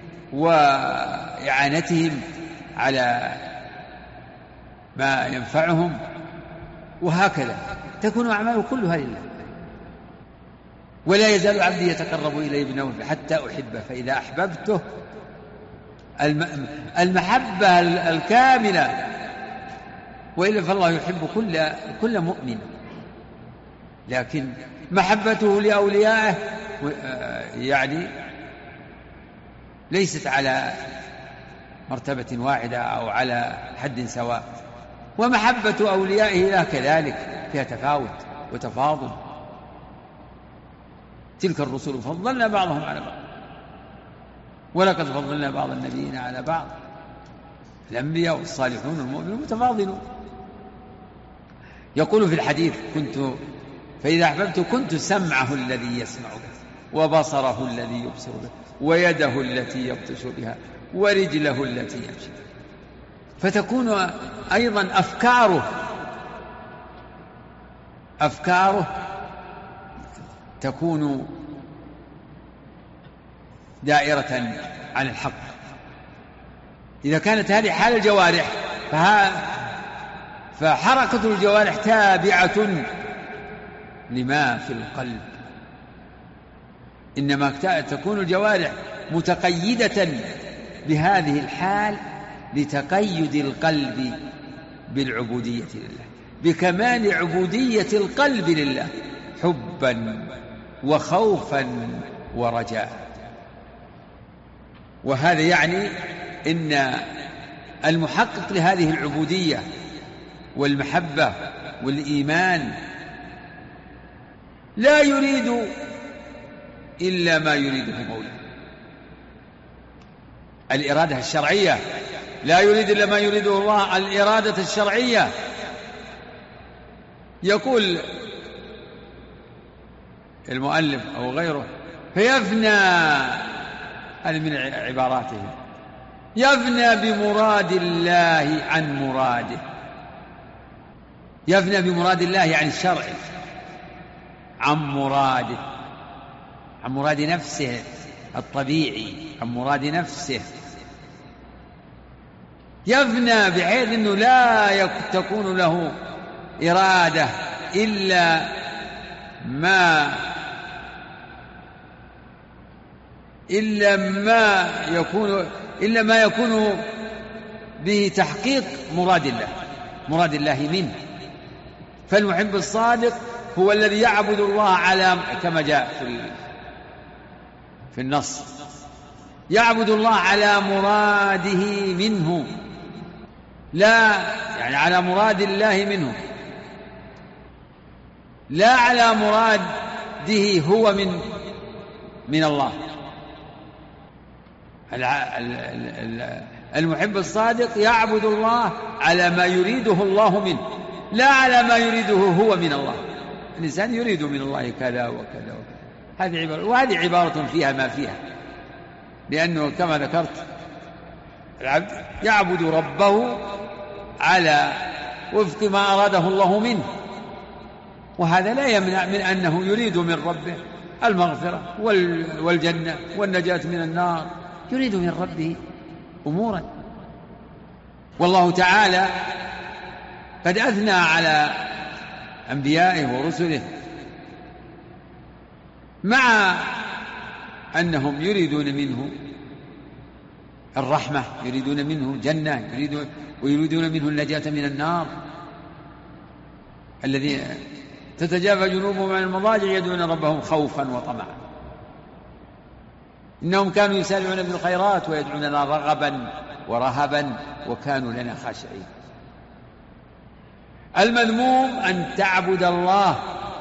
وإعانتهم على ما ينفعهم، وهكذا تكون أعماله كلها لله. ولا يزال عبدي يتقرب إلي بالنوافل حتى أحبه، فإذا أحببته، المحبة الكاملة، وإلا فالله يحب كل مؤمن، لكن محبته لأوليائه يعني ليست على مرتبة واحدة أو على حد سواء، ومحبة أوليائه له كذلك فيها تفاوت وتفاضل. تلك الرسل فضلنا بعضهم على بعض، ولقد فضلنا بعض النبيين على بعض، الأنبياء والصالحون والمؤمنون متفاضلون. يقول في الحديث: فإذا أحببت كنت سمعه الذي يسمع به، وبصره الذي يبصر به، ويده التي يبطش بها، ورجله التي يمشي بها. فتكون أيضا أفكاره تكون دائرة عن الحق. إذا كانت هذه حال الجوارح، فحركة الجوارح تابعة لما في القلب، إنما تكون الجوارح متقيدة بهذه الحال لتقيد القلب بالعبودية لله، بكمال عبودية القلب لله، حبا وخوفا ورجاء. وهذا يعني إن المحقق لهذه العبودية والمحبة والإيمان لا يريد إلا ما يريده مولاه. الإرادة الشرعية، لا يريد إلا ما يريده الله، الإرادة الشرعية. يقول المؤلف أو غيره: فيفنى، هذا من عباراته، يفنى بمراد الله عن مراده. يفنى بمراد الله يعني الشرعي عن مراده، عن مراد نفسه الطبيعي، عن مراد نفسه. يفنى بحيث أنه لا تكون له إرادة إلا ما يكون به تحقيق مراد الله منه. فالمحب الصادق هو الذي يعبد الله على كما جاء في النص، يعبد الله على مراده منه، لا يعني على مراد الله منه، لا على مراده هو من الله. المحب الصادق يعبد الله على ما يريده الله منه، لا على ما يريده هو من الله. الإنسان يريد من الله كذا وكذا وكذا، هذه عبارة، وهذه عبارة فيها ما فيها، لأنه كما ذكرت العبد يعبد ربه على وفق ما أراده الله منه، وهذا لا يمنع من أنه يريد من ربه المغفرة والجنة والنجاة من النار، يريد من ربه أمورا. والله تعالى قد أثنى على أنبيائه ورسله مع أنهم يريدون منه الرحمة، يريدون منه الجنة، ويريدون منه النجاة من النار، الذين تتجافى جنوبهم عن المضاجع يدعون ربهم خوفا وطمعا. إنهم كانوا يسارعون بالخيرات ويدعوننا رغبا ورهبا وكانوا لنا خاشعين. المذموم أن تعبد الله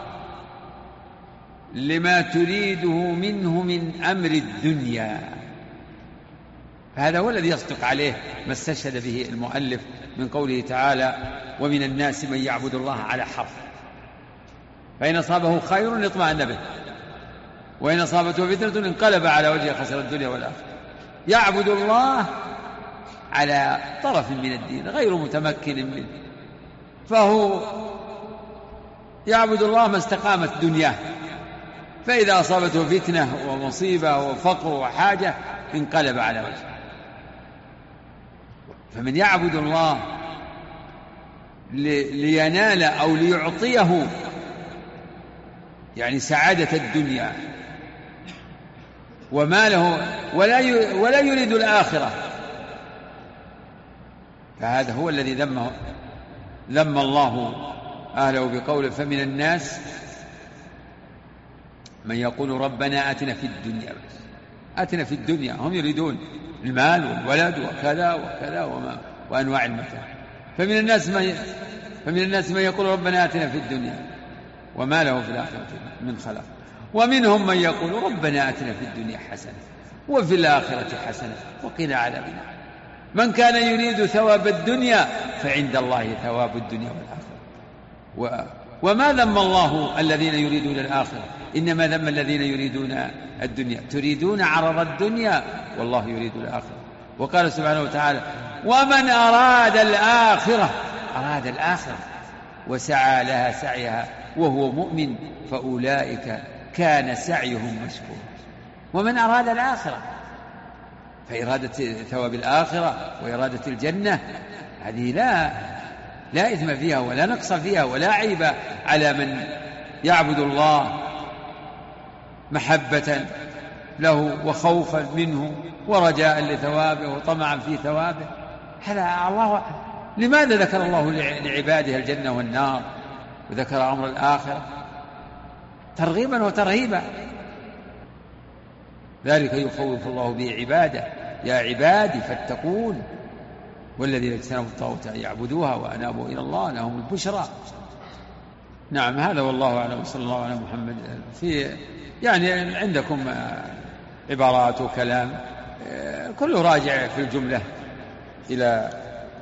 لما تريده منه من أمر الدنيا، فهذا هو الذي يصدق عليه ما استشهد به المؤلف من قوله تعالى: ومن الناس من يعبد الله على حرف، فإن أصابه خير اطمأن به، وإن أصابته فتنة انقلب على وجهه خسر الدنيا والآخرة. يعبد الله على طرف من الدين غير متمكن منه، فهو يعبد الله ما استقامت دنياه، فإذا أصابته فتنة ومصيبة وفقر وحاجة انقلب على وجهه. فمن يعبد الله لينال أو ليعطيه يعني سعادة الدنيا وماله ولا يريد الآخرة، فهذا هو الذي ذم الله أهله بقوله: فمن الناس من يقول ربنا آتنا في الدنيا، بس آتنا في الدنيا، هم يريدون المال والولد وكذا وكذا وأنواع المتاع. فمن الناس من يقول ربنا آتنا في الدنيا وما له في الآخرة من خلاق. ومنهم من يقول ربنا آتنا في الدنيا حسنة وفي الآخرة حسنة وقنا عذاب النار. من كان يريد ثواب الدنيا فعند الله ثواب الدنيا والآخرة. وما ذم الله الذين يريدون الآخرة، إنما ذم الذين يريدون الدنيا. تريدون عرض الدنيا والله يريد الآخرة. وقال سبحانه وتعالى: ومن أراد الآخرة وسعى لها سعيها وهو مؤمن فأولئك كان سعيهم مشكورا. ومن أراد الآخرة، فإرادة ثواب الآخرة وإرادة الجنة هذه لا إثم فيها ولا نقص فيها ولا عيب على من يعبد الله محبة له وخوفا منه ورجاء لثوابه وطمعا في ثوابه. هذا الله. لماذا ذكر الله لعباده الجنة والنار وذكر أمر الآخرة؟ ترغيبا وترهيبا. ذلك يخوف الله به عباده: يا عبادي فاتقون والذين اجتنبوا الطاغوت أن يعبدوها وأنابوا إلى الله لهم البشرى. نعم، هذا والله أعلم. صلى الله على محمد. يعني عندكم عبارات وكلام كله راجع في الجملة إلى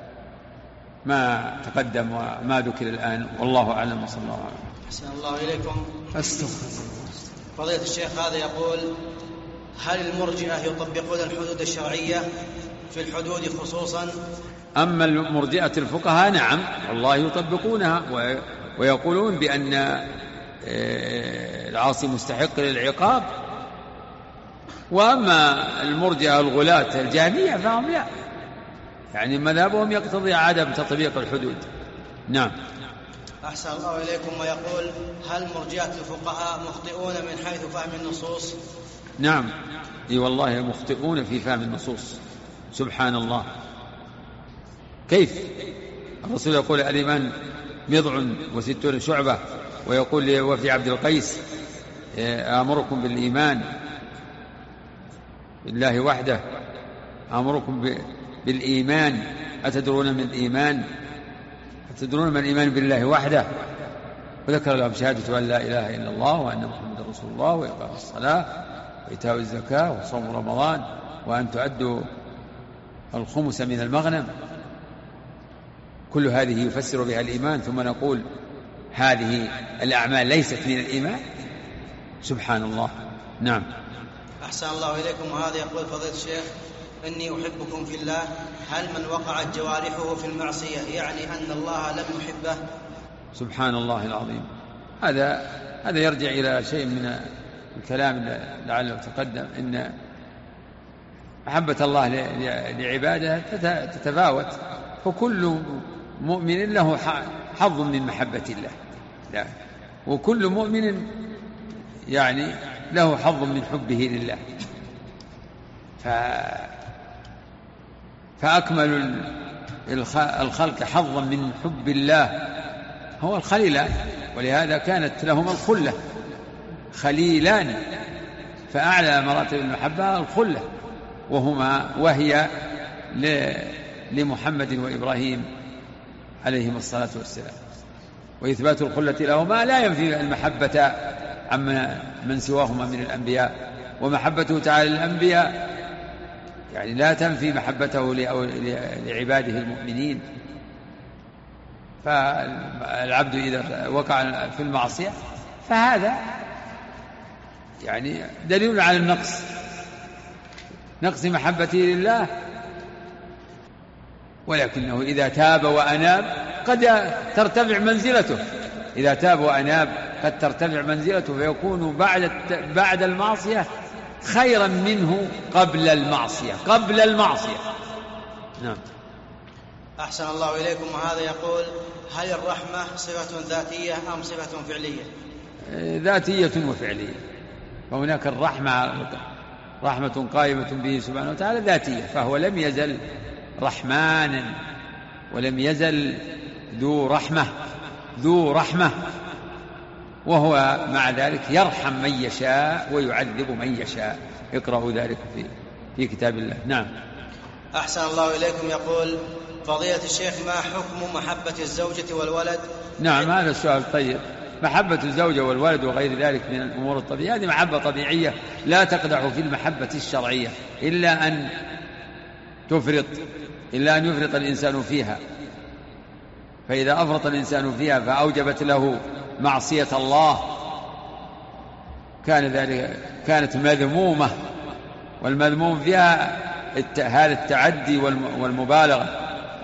ما تقدم وما ذكر الآن، والله أعلم. صلى الله عليه وسلم. أحسن الله إليكم. أستغفر. فضيلة الشيخ هذا يقول: هل المرجئة يطبقون الحدود الشرعية في الحدود خصوصا؟ أما المرجئة الفقهاء نعم والله يطبقونها ويقولون بأن العاصي مستحق للعقاب. وأما المرجئة الغلاة الجهمية فهم لا، يعني مذهبهم يقتضي عدم تطبيق الحدود. نعم. أحسن الله إليكم. ويقول: هل مرجئة الفقهاء مخطئون من حيث فهم النصوص؟ نعم، اي والله مخطئون في فهم النصوص، سبحان الله. كيف الرسول يقول: الإيمان 160 شعبة، ويقول لوفد عبد القيس: آمركم بالإيمان بالله وحده، آمركم بالإيمان، أتدرون من الإيمان؟ أتدرون من الإيمان بالله وحده؟ وذكر لهم شهادة أن لا إله إلا الله وأن محمد رسول الله، وإقام الصلاة، وإيتاء الزكاة، وصوم رمضان، وأن تؤدوا الخمس من المغنم. كل هذه يفسر بها الإيمان، ثم نقول هذه الأعمال ليست من الإيمان؟ سبحان الله. نعم. أحسن الله إليكم. وهذا يقول: فضيلة الشيخ، إني أحبكم في الله، هل من وقعت جوارحه في المعصية يعني أن الله لم يحبه؟ سبحان الله العظيم. هذا يرجع إلى شيء من الكلام لعله تقدم، إن محبة الله لعباده تتفاوت، فكل مؤمن له حظ من محبة الله، لا، وكل مؤمن يعني له حظ من حبه لله. فأكمل الخلق حظا من حب الله هو الخليلان، ولهذا كانت لهم الخلة، خليلان، فأعلى مراتب المحبة الخلة، وهي لمحمد وإبراهيم عليهم الصلاة والسلام. وإثبات الخلة لهما لا ينفي المحبة عما من سواهما من الأنبياء، ومحبته تعالى للأنبياء يعني لا تنفي محبته لعباده المؤمنين. فالعبد إذا وقع في المعصية فهذا يعني دليل على نقص محبته لله، ولكنه إذا تاب وأناب قد ترتفع منزلته، إذا تاب وأناب قد ترتفع منزلته، فيكون بعد المعصية خيرا منه قبل المعصية. نعم. أحسن الله إليكم. وهذا يقول: هل الرحمة صفة ذاتية أم صفة فعلية؟ ذاتية وفعلية. فهناك رحمة قائمة به سبحانه وتعالى ذاتية، فهو لم يزل رحمانا، ولم يزل ذو رحمة، وهو مع ذلك يرحم من يشاء ويعذب من يشاء. اقرأوا ذلك في كتاب الله. نعم. أحسن الله إليكم. يقول: فضيلة الشيخ، ما حكم محبة الزوجة والولد؟ نعم، هذا السؤال طيب. محبة الزوجة والولد وغير ذلك من الأمور الطبيعية، هذه محبة طبيعية لا تقدح في المحبة الشرعية إلا أن يفرط الإنسان فيها. فإذا أفرط الإنسان فيها فأوجبت له معصية الله كانت مذمومة، والمذموم فيها هذا التعدي والمبالغة.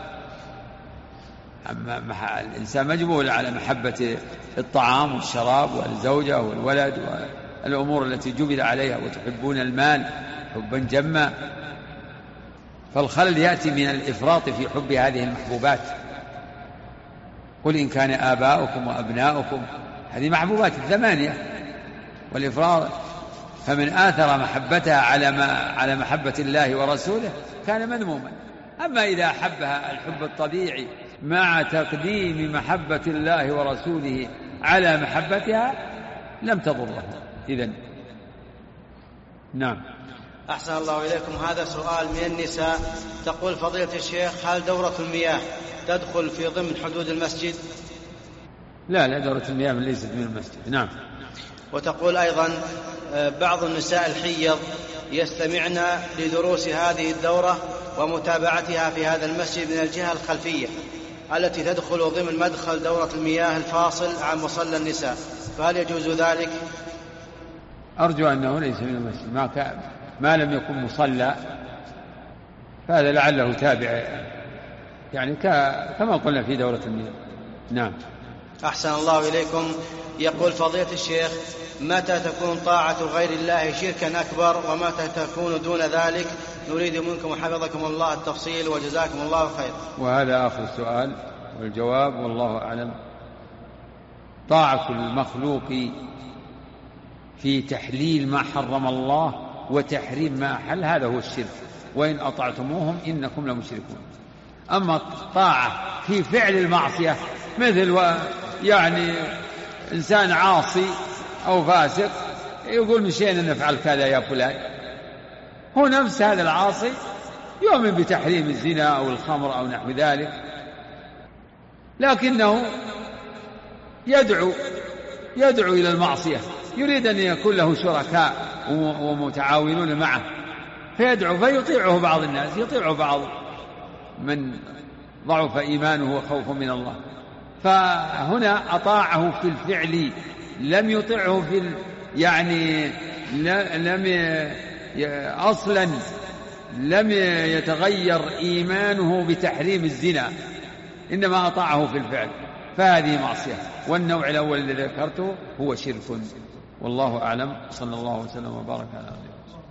أما الإنسان مجبول على محبة الطعام والشراب والزوجة والولد والأمور التي جبل عليها، وتحبون المال حبا جما، فالخلل يأتي من الإفراط في حب هذه المحبوبات. قل إن كان آباؤكم وأبناؤكم، هذه محبوبات 8، والإفراط فمن آثر محبتها على محبة الله ورسوله كان مذموما. أما إذا أحبها الحب الطبيعي مع تقديم محبة الله ورسوله على محبتها لم تضره إذن. نعم. أحسن الله إليكم. هذا سؤال من النساء، تقول: فضيلة الشيخ، هل دورة المياه تدخل في ضمن حدود المسجد؟ لا، دورة المياه ليست من المسجد. نعم. وتقول أيضا: بعض النساء الحيض يستمعن لدروس هذه الدورة ومتابعتها في هذا المسجد من الجهة الخلفية التي تدخل ضمن مدخل دورة المياه الفاصل عن مصلى النساء، فهل يجوز ذلك؟ أرجو أنه ليس من المسجد، ما لم يكن مصلى فهذا لعله تابع يعني كما قلنا في دورة المياه. نعم. أحسن الله إليكم. يقول فضيلة الشيخ: متى تكون طاعة غير الله شركا أكبر ومتى تكون دون ذلك؟ نريد منكم حفظكم الله التفصيل وجزاكم الله خير. وهذا آخر السؤال والجواب والله أعلم. طاعة المخلوق في تحليل ما حرم الله وتحريم ما أحل هذا هو الشرك، وإن أطعتموهم إنكم لمشركون. أما الطاعة في فعل المعصية مثل يعني إنسان عاصي أو فاسق يقول مشينا نفعل كذا يا فلان، هو نفس هذا العاصي يؤمن بتحريم الزنا أو الخمر أو نحو ذلك، لكنه يدعو إلى المعصية، يريد أن يكون له شركاء ومتعاونون معه، فيدعو فيطيعه بعض الناس، يطيعه بعض من ضعف إيمانه وخوف من الله، فهنا أطاعه في الفعل لم يطيعه في يعني أصلا لم يتغير إيمانه بتحريم الزنا، إنما أطاعه في الفعل، فهذه معصية. والنوع الأول الذي ذكرته هو شرك، والله أعلم. صلى الله وسلم وبارك على نبينا.